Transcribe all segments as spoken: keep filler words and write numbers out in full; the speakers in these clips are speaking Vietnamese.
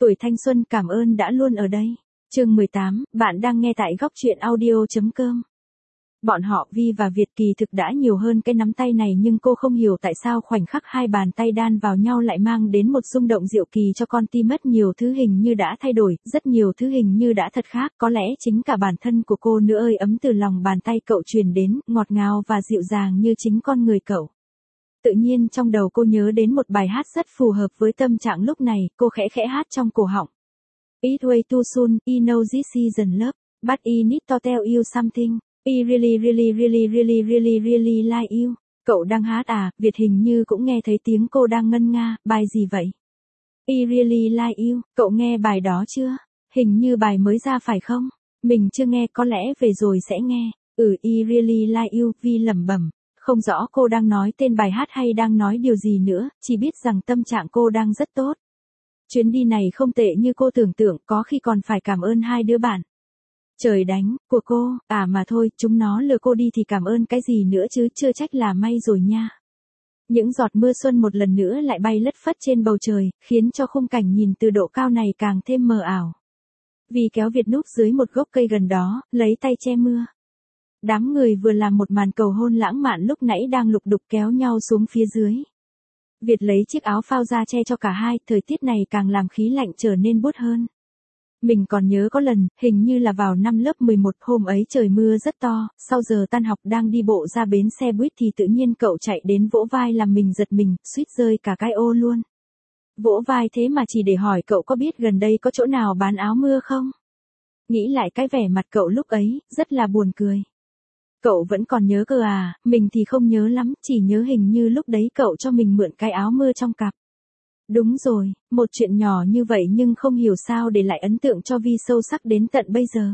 Tuổi thanh xuân cảm ơn đã luôn ở đây. Chương mười tám, bạn đang nghe tại góc truyện audio.com. Bọn họ Vi và Việt kỳ thực đã nhiều hơn cái nắm tay này, nhưng cô không hiểu tại sao khoảnh khắc hai bàn tay đan vào nhau lại mang đến một rung động diệu kỳ cho con tim. Mất nhiều thứ hình như đã thay đổi, rất nhiều thứ hình như đã thật khác, có lẽ chính cả bản thân của cô nữa. Ơi ấm từ lòng bàn tay cậu truyền đến, ngọt ngào và dịu dàng như chính con người cậu. Tự nhiên trong đầu cô nhớ đến một bài hát rất phù hợp với tâm trạng lúc này, cô khẽ khẽ hát trong cổ họng. It's way too soon, I know this isn't love, but I need to tell you something. I really really really really really really like you. Cậu đang hát à? Việt hình như cũng nghe thấy tiếng cô đang ngân nga. Bài gì vậy? I really like you. Cậu nghe bài đó chưa? Hình như bài mới ra phải không? Mình chưa nghe, có lẽ về rồi sẽ nghe. Ừ, I really like you. Vi lẩm bẩm. Không rõ cô đang nói tên bài hát hay đang nói điều gì nữa, chỉ biết rằng tâm trạng cô đang rất tốt. Chuyến đi này không tệ như cô tưởng tượng, có khi còn phải cảm ơn hai đứa bạn. Trời đánh, của cô, à mà thôi, chúng nó lừa cô đi thì cảm ơn cái gì nữa chứ, chưa trách là may rồi nha. Những giọt mưa xuân một lần nữa lại bay lất phất trên bầu trời, khiến cho khung cảnh nhìn từ độ cao này càng thêm mờ ảo. Vì kéo Việt núp dưới một gốc cây gần đó, lấy tay che mưa. Đám người vừa làm một màn cầu hôn lãng mạn lúc nãy đang lục đục kéo nhau xuống phía dưới. Việt lấy chiếc áo phao ra che cho cả hai, thời tiết này càng làm khí lạnh trở nên buốt hơn. Mình còn nhớ có lần, hình như là vào năm lớp mười một, hôm ấy trời mưa rất to, sau giờ tan học đang đi bộ ra bến xe buýt thì tự nhiên cậu chạy đến vỗ vai làm mình giật mình, suýt rơi cả cái ô luôn. Vỗ vai thế mà chỉ để hỏi cậu có biết gần đây có chỗ nào bán áo mưa không? Nghĩ lại cái vẻ mặt cậu lúc ấy, rất là buồn cười. Cậu vẫn còn nhớ cơ à? Mình thì không nhớ lắm, chỉ nhớ hình như lúc đấy cậu cho mình mượn cái áo mưa trong cặp. Đúng rồi, một chuyện nhỏ như vậy nhưng không hiểu sao để lại ấn tượng cho Vi sâu sắc đến tận bây giờ.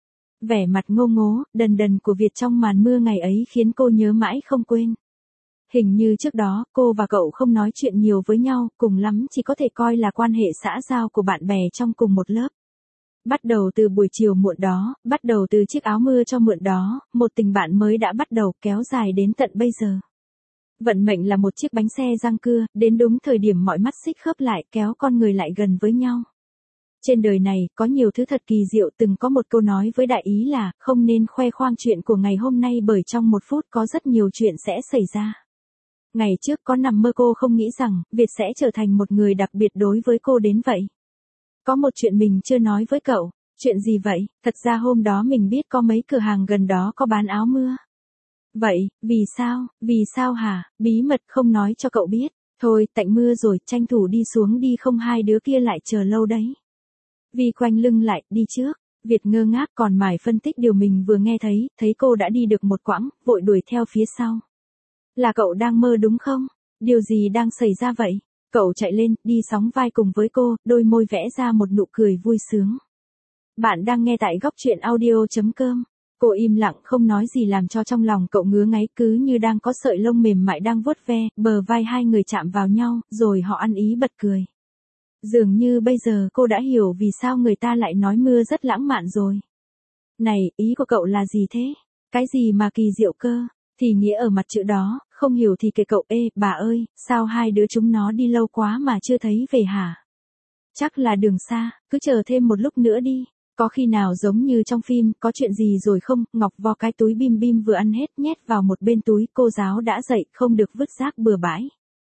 Vẻ mặt ngô ngố, đần đần của Việt trong màn mưa ngày ấy khiến cô nhớ mãi không quên. Hình như trước đó, cô và cậu không nói chuyện nhiều với nhau, cùng lắm chỉ có thể coi là quan hệ xã giao của bạn bè trong cùng một lớp. Bắt đầu từ buổi chiều muộn đó, bắt đầu từ chiếc áo mưa cho mượn đó, một tình bạn mới đã bắt đầu kéo dài đến tận bây giờ. Vận mệnh là một chiếc bánh xe giăng cưa, đến đúng thời điểm mọi mắt xích khớp lại kéo con người lại gần với nhau. Trên đời này, có nhiều thứ thật kỳ diệu. Từng có một câu nói với đại ý là, không nên khoe khoang chuyện của ngày hôm nay bởi trong một phút có rất nhiều chuyện sẽ xảy ra. Ngày trước có nằm mơ cô không nghĩ rằng, Việt sẽ trở thành một người đặc biệt đối với cô đến vậy. Có một chuyện mình chưa nói với cậu. Chuyện gì vậy? Thật ra hôm đó mình biết có mấy cửa hàng gần đó có bán áo mưa. Vậy, vì sao, vì sao hả? Bí mật không nói cho cậu biết. Thôi, tạnh mưa rồi, tranh thủ đi xuống đi không hai đứa kia lại chờ lâu đấy. Vì quanh lưng lại, đi trước. Việt ngơ ngác còn mải phân tích điều mình vừa nghe thấy, thấy cô đã đi được một quãng, vội đuổi theo phía sau. Là cậu đang mơ đúng không? Điều gì đang xảy ra vậy? Cậu chạy lên, đi sóng vai cùng với cô, đôi môi vẽ ra một nụ cười vui sướng. Bạn đang nghe tại góc truyện audio.com. Cô im lặng không nói gì làm cho trong lòng cậu ngứa ngáy, cứ như đang có sợi lông mềm mại đang vuốt ve, bờ vai hai người chạm vào nhau, rồi họ ăn ý bật cười. Dường như bây giờ cô đã hiểu vì sao người ta lại nói mưa rất lãng mạn rồi. Này, ý của cậu là gì thế? Cái gì mà kỳ diệu cơ? Thì nghĩa ở mặt chữ đó, không hiểu thì kể cậu. Ê, bà ơi, sao hai đứa chúng nó đi lâu quá mà chưa thấy về hả? Chắc là đường xa, cứ chờ thêm một lúc nữa đi. Có khi nào giống như trong phim, có chuyện gì rồi không? Ngọc vo cái túi bim bim vừa ăn hết nhét vào một bên túi, cô giáo đã dạy không được vứt rác bừa bãi.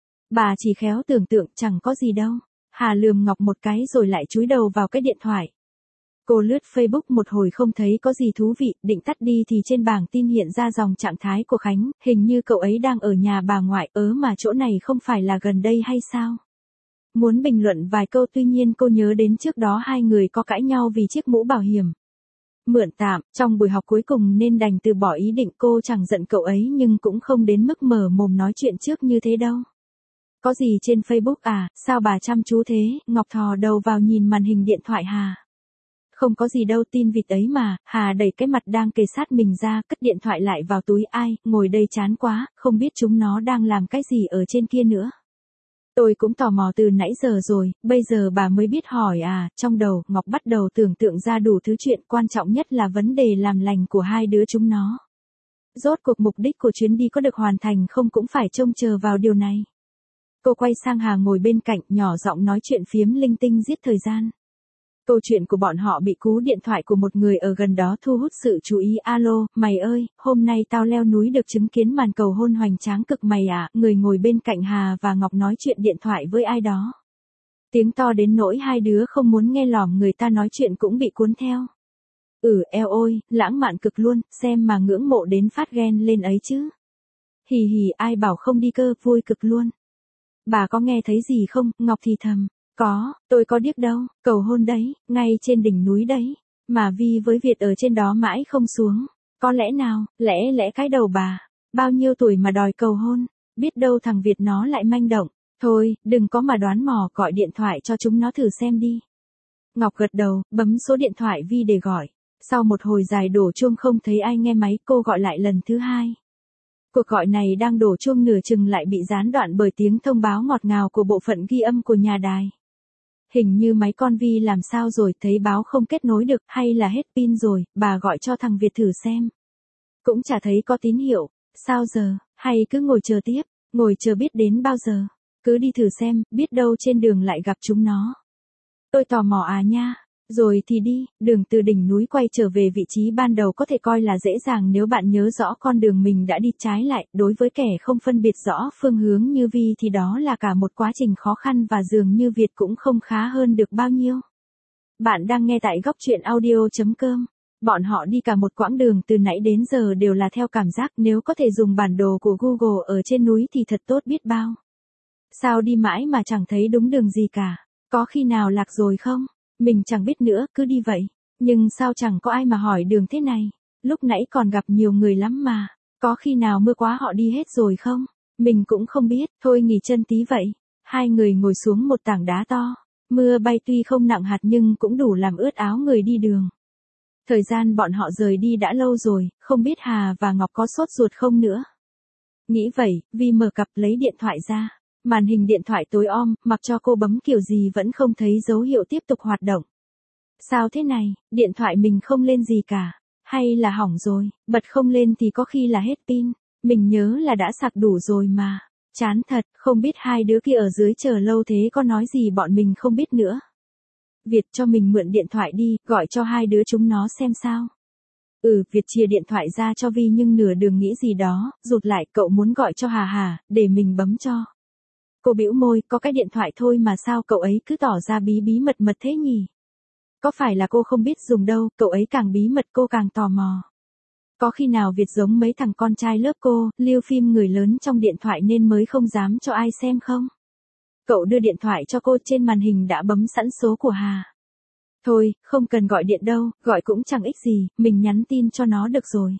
Bà chỉ khéo tưởng tượng chẳng có gì đâu. Hà lườm Ngọc một cái rồi lại chúi đầu vào cái điện thoại. Cô lướt Facebook một hồi không thấy có gì thú vị, định tắt đi thì trên bảng tin hiện ra dòng trạng thái của Khánh, hình như cậu ấy đang ở nhà bà ngoại. Ớ mà chỗ này không phải là gần đây hay sao? Muốn bình luận vài câu, tuy nhiên cô nhớ đến trước đó hai người có cãi nhau vì chiếc mũ bảo hiểm mượn tạm trong buổi học cuối cùng nên đành từ bỏ ý định. Cô chẳng giận cậu ấy nhưng cũng không đến mức mở mồm nói chuyện trước như thế đâu. Có gì trên Facebook à? Sao bà chăm chú thế? Ngọc thò đầu vào nhìn màn hình điện thoại Hà. Không có gì đâu, tin vịt ấy mà. Hà đẩy cái mặt đang kề sát mình ra, cất điện thoại lại vào túi. Ai, ngồi đây chán quá, không biết chúng nó đang làm cái gì ở trên kia nữa. Tôi cũng tò mò từ nãy giờ rồi, bây giờ bà mới biết hỏi à? Trong đầu, Ngọc bắt đầu tưởng tượng ra đủ thứ chuyện, quan trọng nhất là vấn đề làm lành của hai đứa chúng nó. Rốt cuộc mục đích của chuyến đi có được hoàn thành không cũng phải trông chờ vào điều này. Cô quay sang Hà ngồi bên cạnh, nhỏ giọng nói chuyện phiếm linh tinh giết thời gian. Câu chuyện của bọn họ bị cú điện thoại của một người ở gần đó thu hút sự chú ý. Alo, mày ơi, hôm nay tao leo núi được chứng kiến màn cầu hôn hoành tráng cực mày à. Người ngồi bên cạnh Hà và Ngọc nói chuyện điện thoại với ai đó. Tiếng to đến nỗi hai đứa không muốn nghe lỏm người ta nói chuyện cũng bị cuốn theo. Ừ eo ôi, lãng mạn cực luôn, xem mà ngưỡng mộ đến phát ghen lên ấy chứ. Hì hì, ai bảo không đi cơ, vui cực luôn. Bà có nghe thấy gì không? Ngọc thì thầm. Có, tôi có điếc đâu, cầu hôn đấy, ngay trên đỉnh núi đấy. Mà Vi với Việt ở trên đó mãi không xuống. Có lẽ nào, lẽ lẽ cái đầu bà. Bao nhiêu tuổi mà đòi cầu hôn, biết đâu thằng Việt nó lại manh động. Thôi, đừng có mà đoán mò, gọi điện thoại cho chúng nó thử xem đi. Ngọc gật đầu, bấm số điện thoại Vi để gọi. Sau một hồi dài đổ chuông không thấy ai nghe máy, cô gọi lại lần thứ hai. Cuộc gọi này đang đổ chuông nửa chừng lại bị gián đoạn bởi tiếng thông báo ngọt ngào của bộ phận ghi âm của nhà đài. Hình như máy con Vi làm sao rồi, thấy báo không kết nối được, hay là hết pin rồi, bà gọi cho thằng Việt thử xem. Cũng chả thấy có tín hiệu, sao giờ, hay cứ ngồi chờ tiếp, ngồi chờ biết đến bao giờ, cứ đi thử xem, biết đâu trên đường lại gặp chúng nó. Tôi tò mò à nha. Rồi thì đi, đường từ đỉnh núi quay trở về vị trí ban đầu có thể coi là dễ dàng nếu bạn nhớ rõ con đường mình đã đi. Trái lại, đối với kẻ không phân biệt rõ phương hướng như Vi thì đó là cả một quá trình khó khăn và dường như Việt cũng không khá hơn được bao nhiêu. Bạn đang nghe tại góc truyện audio chấm com. Bọn họ đi cả một quãng đường từ nãy đến giờ đều là theo cảm giác, nếu có thể dùng bản đồ của Google ở trên núi thì thật tốt biết bao. Sao đi mãi mà chẳng thấy đúng đường gì cả, có khi nào lạc rồi không? Mình chẳng biết nữa, cứ đi vậy. Nhưng sao chẳng có ai mà hỏi đường thế này? Lúc nãy còn gặp nhiều người lắm mà. Có khi nào mưa quá họ đi hết rồi không? Mình cũng không biết, thôi nghỉ chân tí vậy. Hai người ngồi xuống một tảng đá to. Mưa bay tuy không nặng hạt nhưng cũng đủ làm ướt áo người đi đường. Thời gian bọn họ rời đi đã lâu rồi, không biết Hà và Ngọc có sốt ruột không nữa. Nghĩ vậy, Vi mở cặp lấy điện thoại ra. Màn hình điện thoại tối om, mặc cho cô bấm kiểu gì vẫn không thấy dấu hiệu tiếp tục hoạt động. Sao thế này, điện thoại mình không lên gì cả, hay là hỏng rồi, bật không lên thì có khi là hết pin, mình nhớ là đã sạc đủ rồi mà. Chán thật, không biết hai đứa kia ở dưới chờ lâu thế có nói gì bọn mình không biết nữa. Việt cho mình mượn điện thoại đi, gọi cho hai đứa chúng nó xem sao. Ừ, Việt chia điện thoại ra cho Vi nhưng nửa đường nghĩ gì đó, rụt lại, cậu muốn gọi cho Hà Hà, để mình bấm cho. Cô bĩu môi, có cái điện thoại thôi mà sao cậu ấy cứ tỏ ra bí bí mật mật thế nhỉ? Có phải là cô không biết dùng đâu, cậu ấy càng bí mật cô càng tò mò. Có khi nào Việt giống mấy thằng con trai lớp cô, lưu phim người lớn trong điện thoại nên mới không dám cho ai xem không? Cậu đưa điện thoại cho cô, trên màn hình đã bấm sẵn số của Hà. Thôi, không cần gọi điện đâu, gọi cũng chẳng ích gì, mình nhắn tin cho nó được rồi.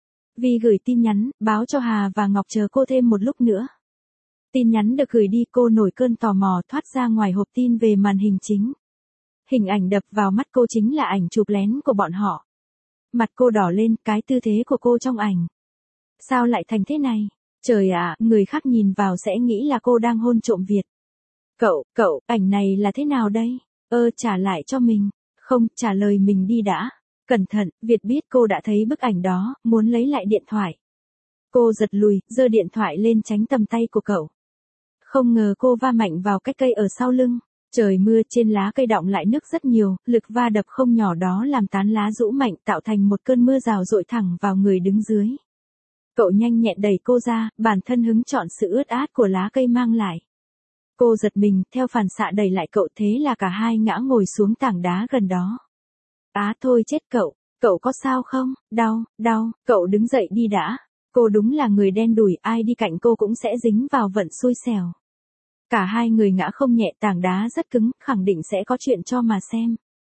Vi gửi tin nhắn, báo cho Hà và Ngọc chờ cô thêm một lúc nữa. Tin nhắn được gửi đi, cô nổi cơn tò mò thoát ra ngoài hộp tin về màn hình chính. Hình ảnh đập vào mắt cô chính là ảnh chụp lén của bọn họ. Mặt cô đỏ lên, cái tư thế của cô trong ảnh. Sao lại thành thế này? Trời ạ, người khác nhìn vào sẽ nghĩ là cô đang hôn trộm Việt. Cậu, cậu, ảnh này là thế nào đây? Ơ, trả lại cho mình. Không, trả lời mình đi đã. Cẩn thận, Việt biết cô đã thấy bức ảnh đó, muốn lấy lại điện thoại. Cô giật lùi, giơ điện thoại lên tránh tầm tay của cậu. Không ngờ cô va mạnh vào cái cây ở sau lưng. Trời mưa, trên lá cây đọng lại nước rất nhiều, lực va đập không nhỏ đó làm tán lá rũ mạnh tạo thành một cơn mưa rào rội thẳng vào người đứng dưới. Cậu nhanh nhẹn đẩy cô ra, bản thân hứng chọn sự ướt át của lá cây mang lại. Cô giật mình, theo phản xạ đẩy lại cậu, thế là cả hai ngã ngồi xuống tảng đá gần đó. Á thôi chết cậu, cậu có sao không? Đau, đau, cậu đứng dậy đi đã. Cô đúng là người đen đủi, ai đi cạnh cô cũng sẽ dính vào vận xui xẻo. Cả hai người ngã không nhẹ, tảng đá rất cứng, khẳng định sẽ có chuyện cho mà xem.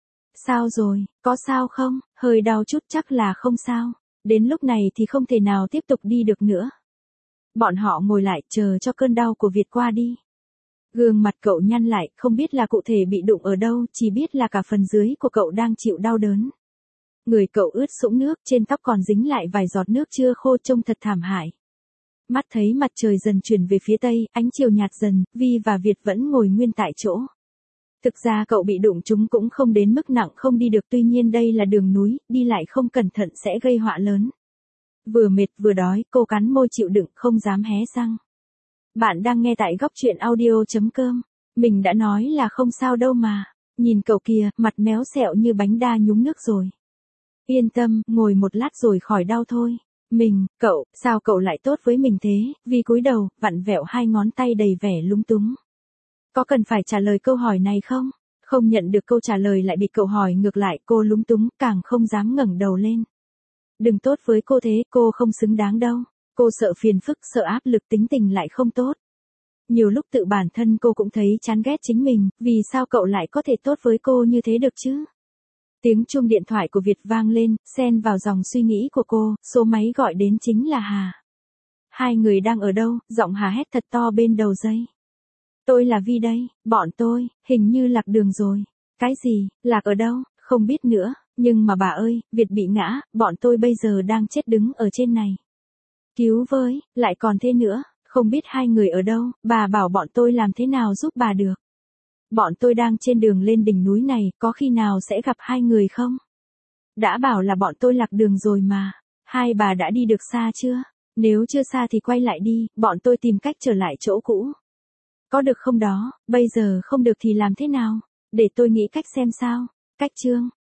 Sao rồi, có sao không? Hơi đau chút chắc là không sao. Đến lúc này thì không thể nào tiếp tục đi được nữa. Bọn họ ngồi lại chờ cho cơn đau của Việt qua đi. Gương mặt cậu nhăn lại, không biết là cụ thể bị đụng ở đâu, chỉ biết là cả phần dưới của cậu đang chịu đau đớn. Người cậu ướt sũng nước, trên tóc còn dính lại vài giọt nước chưa khô, trông thật thảm hại. Mắt thấy mặt trời dần chuyển về phía tây, ánh chiều nhạt dần, Vi và Việt vẫn ngồi nguyên tại chỗ. Thực ra cậu bị đụng chúng cũng không đến mức nặng không đi được, tuy nhiên đây là đường núi, đi lại không cẩn thận sẽ gây họa lớn. Vừa mệt vừa đói, cô cắn môi chịu đựng, không dám hé răng. Bạn đang nghe tại góc truyện audio chấm com. Mình đã nói là không sao đâu mà. Nhìn cậu kìa, mặt méo xẹo như bánh đa nhúng nước rồi. Yên tâm, ngồi một lát rồi khỏi đau thôi. Mình, cậu, sao cậu lại tốt với mình thế? Vi cúi đầu, vặn vẹo hai ngón tay đầy vẻ lúng túng. Có cần phải trả lời câu hỏi này không? Không nhận được câu trả lời lại bị cậu hỏi ngược lại, cô lúng túng, càng không dám ngẩng đầu lên. Đừng tốt với cô thế, cô không xứng đáng đâu. Cô sợ phiền phức, sợ áp lực, tính tình lại không tốt. Nhiều lúc tự bản thân cô cũng thấy chán ghét chính mình, vì sao cậu lại có thể tốt với cô như thế được chứ? Tiếng chuông điện thoại của Việt vang lên, xen vào dòng suy nghĩ của cô, số máy gọi đến chính là Hà. Hai người đang ở đâu? Giọng Hà hét thật to bên đầu dây. Tôi là Vi đây, bọn tôi, hình như lạc đường rồi. Cái gì, lạc ở đâu? Không biết nữa, nhưng mà bà ơi, Việt bị ngã, bọn tôi bây giờ đang chết đứng ở trên này. Cứu với, lại còn thế nữa, không biết hai người ở đâu, bà bảo bọn tôi làm thế nào giúp bà được. Bọn tôi đang trên đường lên đỉnh núi này, có khi nào sẽ gặp hai người không? Đã bảo là bọn tôi lạc đường rồi mà, hai bà đã đi được xa chưa? Nếu chưa xa thì quay lại đi, bọn tôi tìm cách trở lại chỗ cũ. Có được không đó, bây giờ không được thì làm thế nào? Để tôi nghĩ cách xem sao. Cách chương